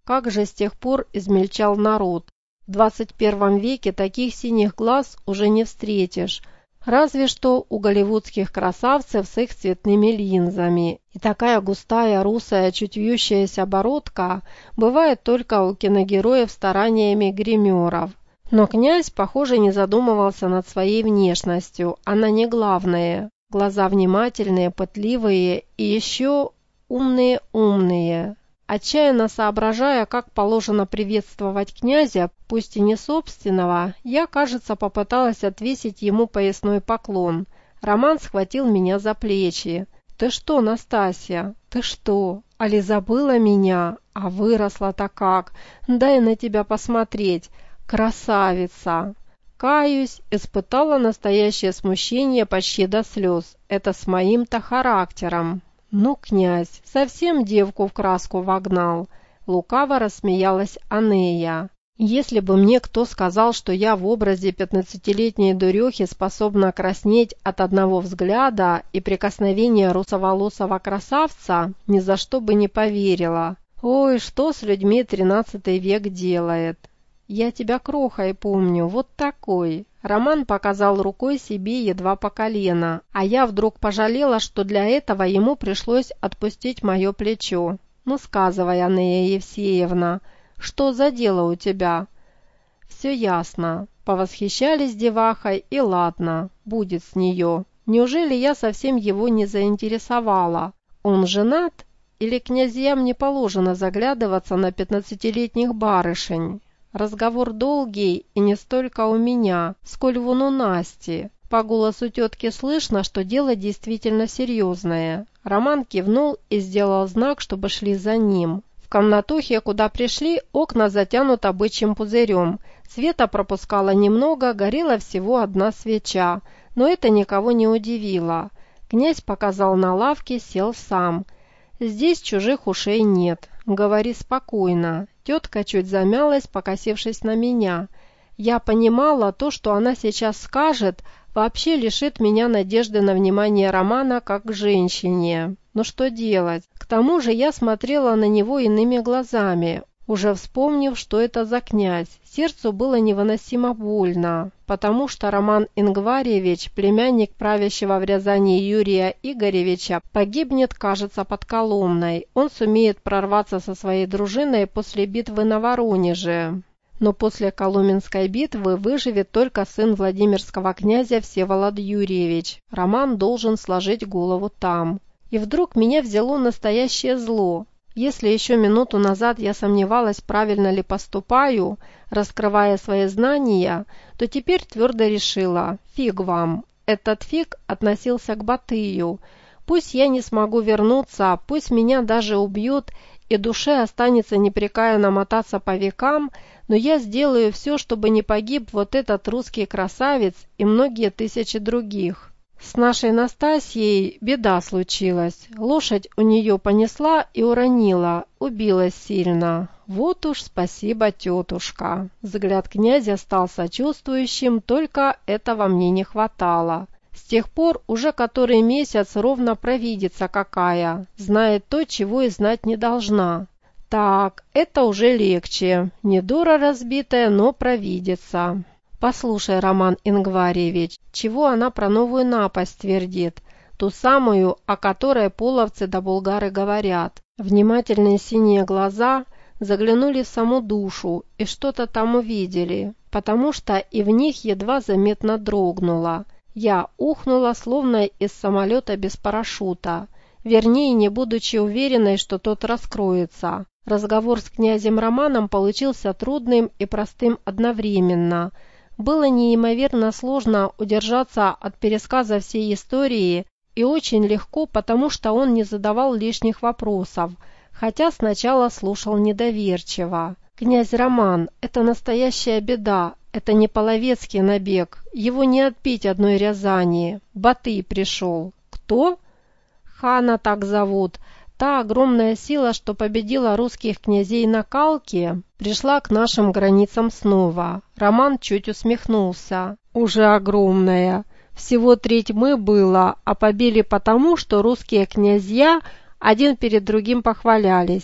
Как же с тех пор измельчал народ. В 21 веке таких синих глаз уже не встретишь, разве что у голливудских красавцев с их цветными линзами. И такая густая, русая, чуть вьющаяся бородка бывает только у киногероев стараниями гримеров. Но князь, похоже, не задумывался над своей внешностью, она не главное. Глаза внимательные, пытливые и еще умные. Отчаянно соображая, как положено приветствовать князя, пусть и не собственного, я, кажется, попыталась отвесить ему поясной поклон. Роман схватил меня за плечи. «Ты что, Настасья? Ты что? Али забыла меня? А выросла-то как? Дай на тебя посмотреть. Красавица!» Каюсь, испытала настоящее смущение почти до слез. Это с моим-то характером. «Ну, князь, совсем девку в краску вогнал!» Лукаво рассмеялась Анея. «Если бы мне кто сказал, что я в образе 15-летней дурехи способна краснеть от одного взгляда и прикосновения русоволосого красавца, ни за что бы не поверила. Ой, что с людьми 13 век делает!» «Я тебя крохой помню, вот такой». Роман показал рукой себе едва по колено, а я вдруг пожалела, что для этого ему пришлось отпустить мое плечо. «Ну, сказывай, Анея Евсеевна, что за дело у тебя?» «Все ясно. Повосхищались девахой, и ладно, будет с нее. Неужели я совсем его не заинтересовала? Он женат? Или князьям не положено заглядываться на 15-летних барышень?» Разговор долгий, и не столько у меня, сколь вон у Насти. По голосу тетки слышно, что дело действительно серьезное. Роман кивнул и сделал знак, чтобы шли за ним. В комнатухе, куда пришли, окна затянуты бычьим пузырем. Света пропускало немного, горела всего одна свеча, но это никого не удивило. Князь показал на лавке, сел сам. «Здесь чужих ушей нет. Говори спокойно». Тетка чуть замялась, покосившись на меня. Я понимала, то, что она сейчас скажет, вообще лишит меня надежды на внимание Романа как к женщине. Но что делать? К тому же я смотрела на него иными глазами, уже вспомнив, что это за князь. Сердцу было невыносимо больно, потому что Роман Ингварьевич, племянник правящего в Рязани Юрия Игоревича, погибнет, кажется, под Коломной. Он сумеет прорваться со своей дружиной после битвы на Воронеже. Но после Коломенской битвы выживет только сын Владимирского князя Всеволод Юрьевич. Роман должен сложить голову там. И вдруг меня взяло настоящее зло. Если еще минуту назад я сомневалась, правильно ли поступаю, раскрывая свои знания, то теперь твердо решила – фиг вам. Этот фиг относился к Батыю. Пусть я не смогу вернуться, пусть меня даже убьют, и душе останется непрекаянно мотаться по векам, но я сделаю все, чтобы не погиб вот этот русский красавец и многие тысячи других. С нашей Настасьей беда случилась. Лошадь у нее понесла и уронила, убилась сильно. Вот уж спасибо, тетушка. Взгляд князя стал сочувствующим, только этого мне не хватало. С тех пор уже который месяц ровно провидица какая, знает то, чего и знать не должна. Так, это уже легче. Не дура разбитая, но провидица. «Послушай, Роман Ингварьевич, чего она про новую напасть твердит? Ту самую, о которой половцы да булгары говорят». Внимательные синие глаза заглянули в саму душу и что-то там увидели, потому что и в них едва заметно дрогнуло. Я ухнула, словно из самолета без парашюта, вернее, не будучи уверенной, что тот раскроется. Разговор с князем Романом получился трудным и простым одновременно. Было неимоверно сложно удержаться от пересказа всей истории и очень легко, потому что он не задавал лишних вопросов, хотя сначала слушал недоверчиво. «Князь Роман, это настоящая беда, это не половецкий набег, его не отбить одной Рязани. Батый пришел». «Кто?» «Хана так зовут. Та огромная сила, что победила русских князей на Калке, пришла к нашим границам снова». Роман чуть усмехнулся. «Уже огромная. Всего треть мы было, а побили потому, что русские князья один перед другим похвалялись.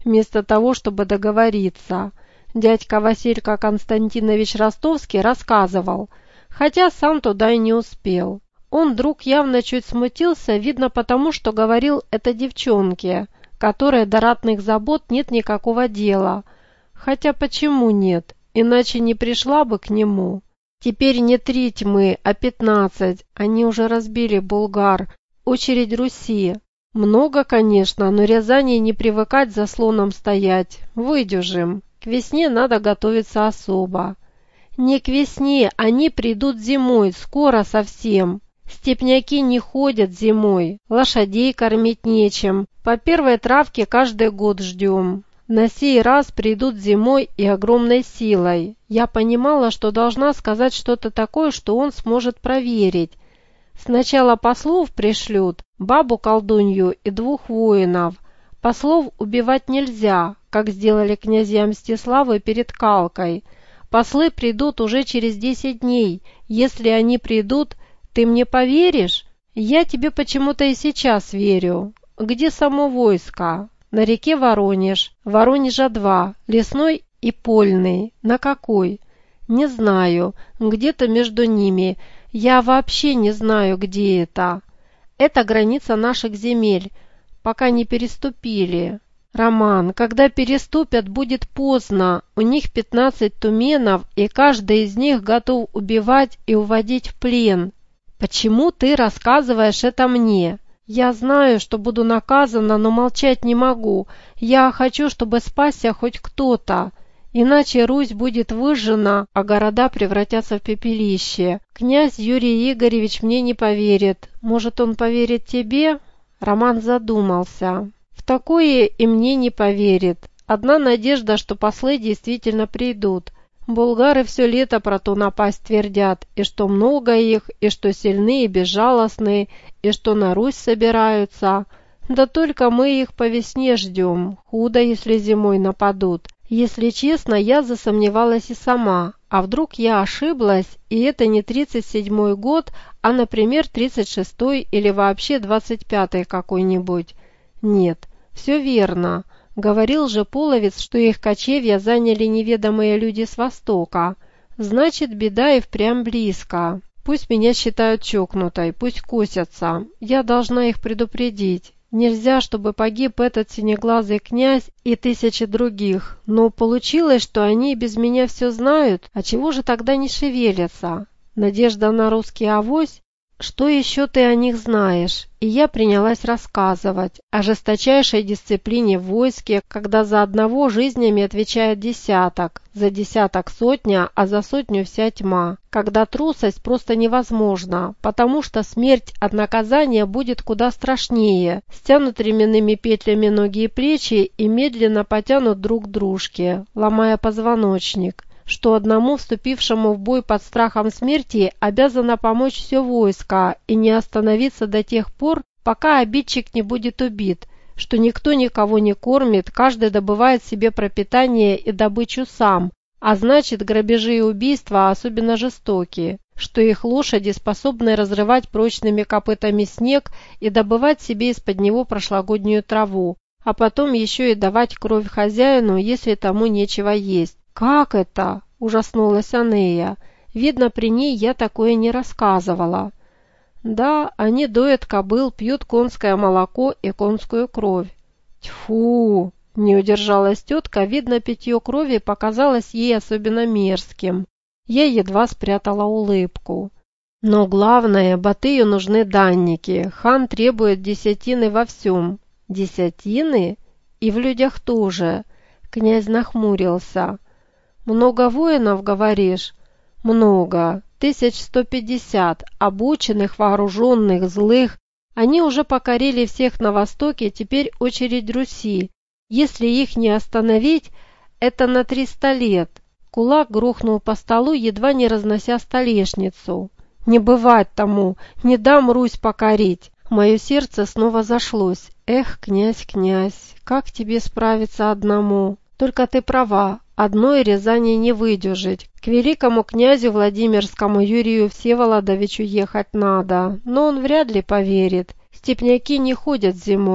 вместо того, чтобы договориться. Дядька Василька Константинович Ростовский рассказывал, хотя сам туда и не успел. Он вдруг явно чуть смутился, видно потому, что говорил это девчонке, которой до ратных забот нет никакого дела. Хотя почему нет, иначе не пришла бы к нему. Теперь не 3 тьмы, а 15, они уже разбили Булгар, очередь Руси. Много, конечно, но Рязани не привыкать за слоном стоять, выдержим. К весне надо готовиться особо. Не к весне, они придут зимой, скоро совсем. Степняки не ходят зимой, лошадей кормить нечем. По первой травке каждый год ждем. На сей раз придут зимой и огромной силой. Я понимала, что должна сказать что-то такое, что он сможет проверить. Сначала послов пришлют, бабу-колдунью и 2 воинов. Послов убивать нельзя, как сделали князья Мстиславы перед Калкой. Послы придут уже через 10 дней. Если они придут, ты мне поверишь? Я тебе почему-то и сейчас верю. Где само войско? На реке Воронеж. Воронежа 2, лесной и польный. На какой? Не знаю. Где-то между ними. Я вообще не знаю, где это. Это граница наших земель. Пока не переступили. Роман, когда переступят, будет поздно. У них 15 туменов, и каждый из них готов убивать и уводить в плен. Почему ты рассказываешь это мне? Я знаю, что буду наказана, но молчать не могу. Я хочу, чтобы спасся хоть кто-то. Иначе Русь будет выжжена, а города превратятся в пепелище. Князь Юрий Игоревич мне не поверит. Может, он поверит тебе? Роман задумался. В такое и мне не поверит. Одна надежда, что послы действительно придут. Булгары все лето про ту напасть твердят, и что много их, и что сильны и безжалостны, и что на Русь собираются. Да только мы их по весне ждем. Худо, если зимой нападут. Если честно, я засомневалась и сама. А вдруг я ошиблась, и это не 37-й год, а, например, 36-й или вообще 25-й какой-нибудь? Нет, все верно. Говорил же Половец, что их кочевья заняли неведомые люди с востока. Значит, беда и впрямь близко. Пусть меня считают чокнутой, пусть косятся. Я должна их предупредить. Нельзя, чтобы погиб этот синеглазый князь и 1000 других. Но получилось, что они без меня все знают. А чего же тогда не шевелятся? Надежда на русский авось? Что еще ты о них знаешь? И я принялась рассказывать о жесточайшей дисциплине в войске, когда за одного жизнями отвечает десяток, за десяток сотня, а за сотню вся тьма. Когда трусость просто невозможна, потому что смерть от наказания будет куда страшнее. Стянут ременными петлями ноги и плечи и медленно потянут друг к дружке, ломая позвоночник. Что одному вступившему в бой под страхом смерти обязано помочь все войско и не остановиться до тех пор, пока обидчик не будет убит, что никто никого не кормит, каждый добывает себе пропитание и добычу сам, а значит, грабежи и убийства особенно жестокие, что их лошади способны разрывать прочными копытами снег и добывать себе из-под него прошлогоднюю траву, а потом еще и давать кровь хозяину, если тому нечего есть. «Как это?» – ужаснулась Анея. «Видно, при ней я такое не рассказывала». «Да, они доят кобыл, пьют конское молоко и конскую кровь». «Тьфу!» – не удержалась тетка, видно, питье крови показалось ей особенно мерзким. Я едва спрятала улыбку. «Но главное, Батыю нужны данники. Хан требует десятины во всем». «Десятины? И в людях тоже?» Князь нахмурился. «Много воинов, говоришь?» «Много. 1150. Обученных, вооруженных, злых. Они уже покорили всех на востоке, теперь очередь Руси. Если их не остановить, это на 300 лет». Кулак грохнул по столу, едва не разнося столешницу. «Не бывать тому! Не дам Русь покорить!» Мое сердце снова зашлось. «Эх, князь, князь, как тебе справиться одному? Только ты права, одной Рязани не выдержать. К великому князю Владимирскому Юрию Всеволодовичу ехать надо, но он вряд ли поверит. Степняки не ходят зимой.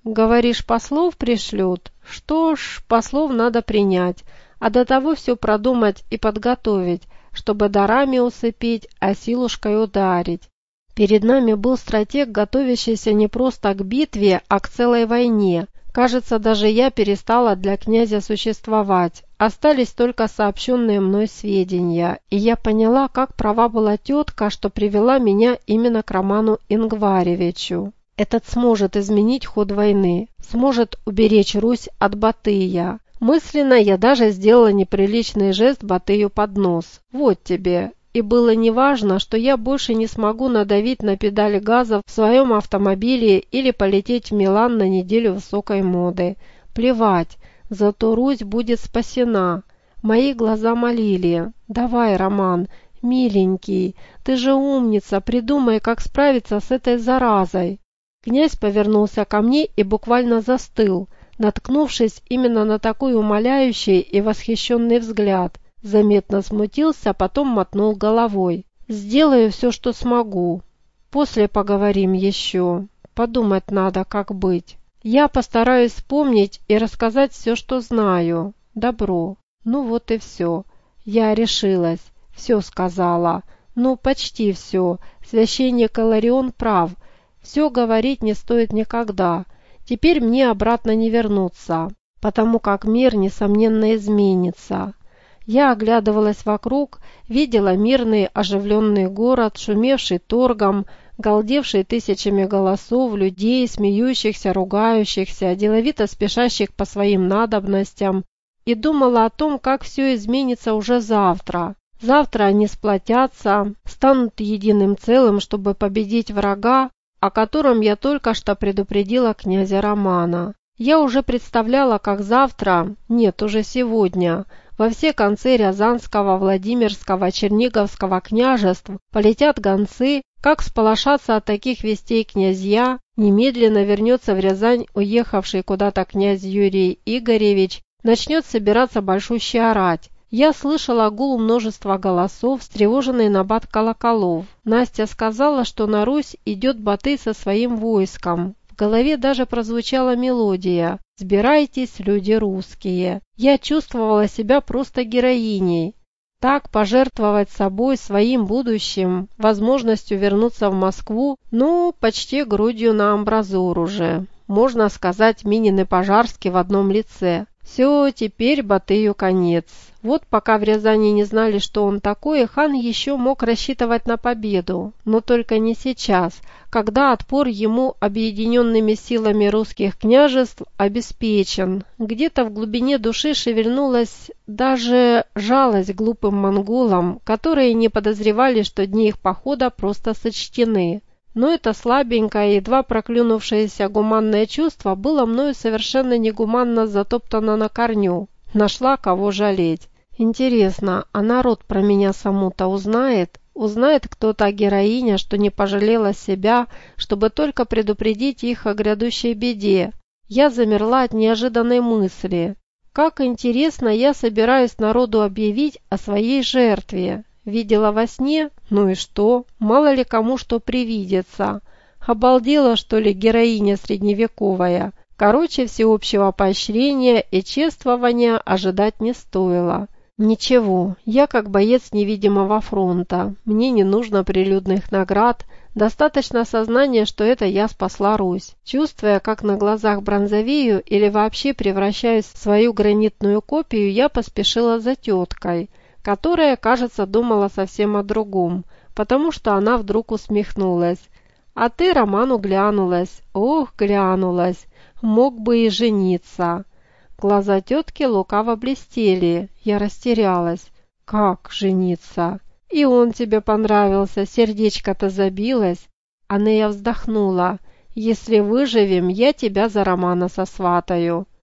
Говоришь, послов пришлют? Что ж, послов надо принять, а до того все продумать и подготовить, чтобы дарами усыпить, а силушкой ударить. Перед нами был стратег, готовящийся не просто к битве, а к целой войне. Кажется, даже я перестала для князя существовать. Остались только сообщенные мной сведения, и я поняла, как права была тетка, что привела меня именно к Роману Ингваревичу. Этот сможет изменить ход войны, сможет уберечь Русь от Батыя. Мысленно я даже сделала неприличный жест Батыю под нос. Вот тебе. И было неважно, что я больше не смогу надавить на педали газа в своем автомобиле или полететь в Милан на неделю высокой моды. Плевать, зато Русь будет спасена. Мои глаза молили. Давай, Роман, миленький, ты же умница, придумай, как справиться с этой заразой. Князь повернулся ко мне и буквально застыл, наткнувшись именно на такой умоляющий и восхищенный взгляд. Заметно смутился, потом мотнул головой. «Сделаю все, что смогу. После поговорим еще. Подумать надо, как быть. Я постараюсь вспомнить и рассказать все, что знаю. Добро. Ну вот и все. Я решилась. Все сказала. Ну, почти все. Священник Иларион прав. Все говорить не стоит никогда. Теперь мне обратно не вернуться, потому как мир, несомненно, изменится». Я оглядывалась вокруг, видела мирный оживленный город, шумевший торгом, галдевший тысячами голосов, людей, смеющихся, ругающихся, деловито спешащих по своим надобностям, и думала о том, как все изменится уже завтра. Завтра они сплотятся, станут единым целым, чтобы победить врага, о котором я только что предупредила князя Романа. Я уже представляла, как завтра, нет, уже сегодня, во все концы Рязанского, Владимирского, Черниговского княжеств полетят гонцы, как сполошатся от таких вестей князья, немедленно вернется в Рязань уехавший куда-то князь Юрий Игоревич, начнет собираться большущий орать. Я слышала гул множества голосов, встревоженный набат колоколов. Настя сказала, что на Русь идет Батый со своим войском. В голове даже прозвучала мелодия «Сбирайтесь, люди русские». Я чувствовала себя просто героиней. Так пожертвовать собой, своим будущим, возможностью вернуться в Москву, ну, почти грудью на амбразуру же. Можно сказать, Минин и Пожарский в одном лице. Все, теперь Батыю конец. Вот пока в Рязани не знали, что он такой, хан еще мог рассчитывать на победу. Но только не сейчас, когда отпор ему объединенными силами русских княжеств обеспечен. Где-то в глубине души шевельнулась даже жалость глупым монголам, которые не подозревали, что дни их похода просто сочтены. Но это слабенькое, едва проклюнувшееся гуманное чувство было мною совершенно негуманно затоптано на корню. Нашла кого жалеть. Интересно, а народ про меня саму-то узнает? Узнает, кто та героиня, что не пожалела себя, чтобы только предупредить их о грядущей беде? Я замерла от неожиданной мысли. Как интересно, я собираюсь народу объявить о своей жертве. Видела во сне? Ну и что? Мало ли кому что привидится. Обалдела, что ли, героиня средневековая? Короче, всеобщего поощрения и чествования ожидать не стоило. Ничего, я как боец невидимого фронта. Мне не нужно прилюдных наград, достаточно сознания, что это я спасла Русь. Чувствуя, как на глазах бронзовею или вообще превращаюсь в свою гранитную копию, я поспешила за теткой, которая, кажется, думала совсем о другом, потому что она вдруг усмехнулась. «А ты Роману глянулась, ох, глянулась, мог бы и жениться». Глаза тетки лукаво блестели, я растерялась. «Как жениться? И он тебе понравился, сердечко-то забилось». Анея вздохнула. «Если выживем, я тебя за Романа сосватаю».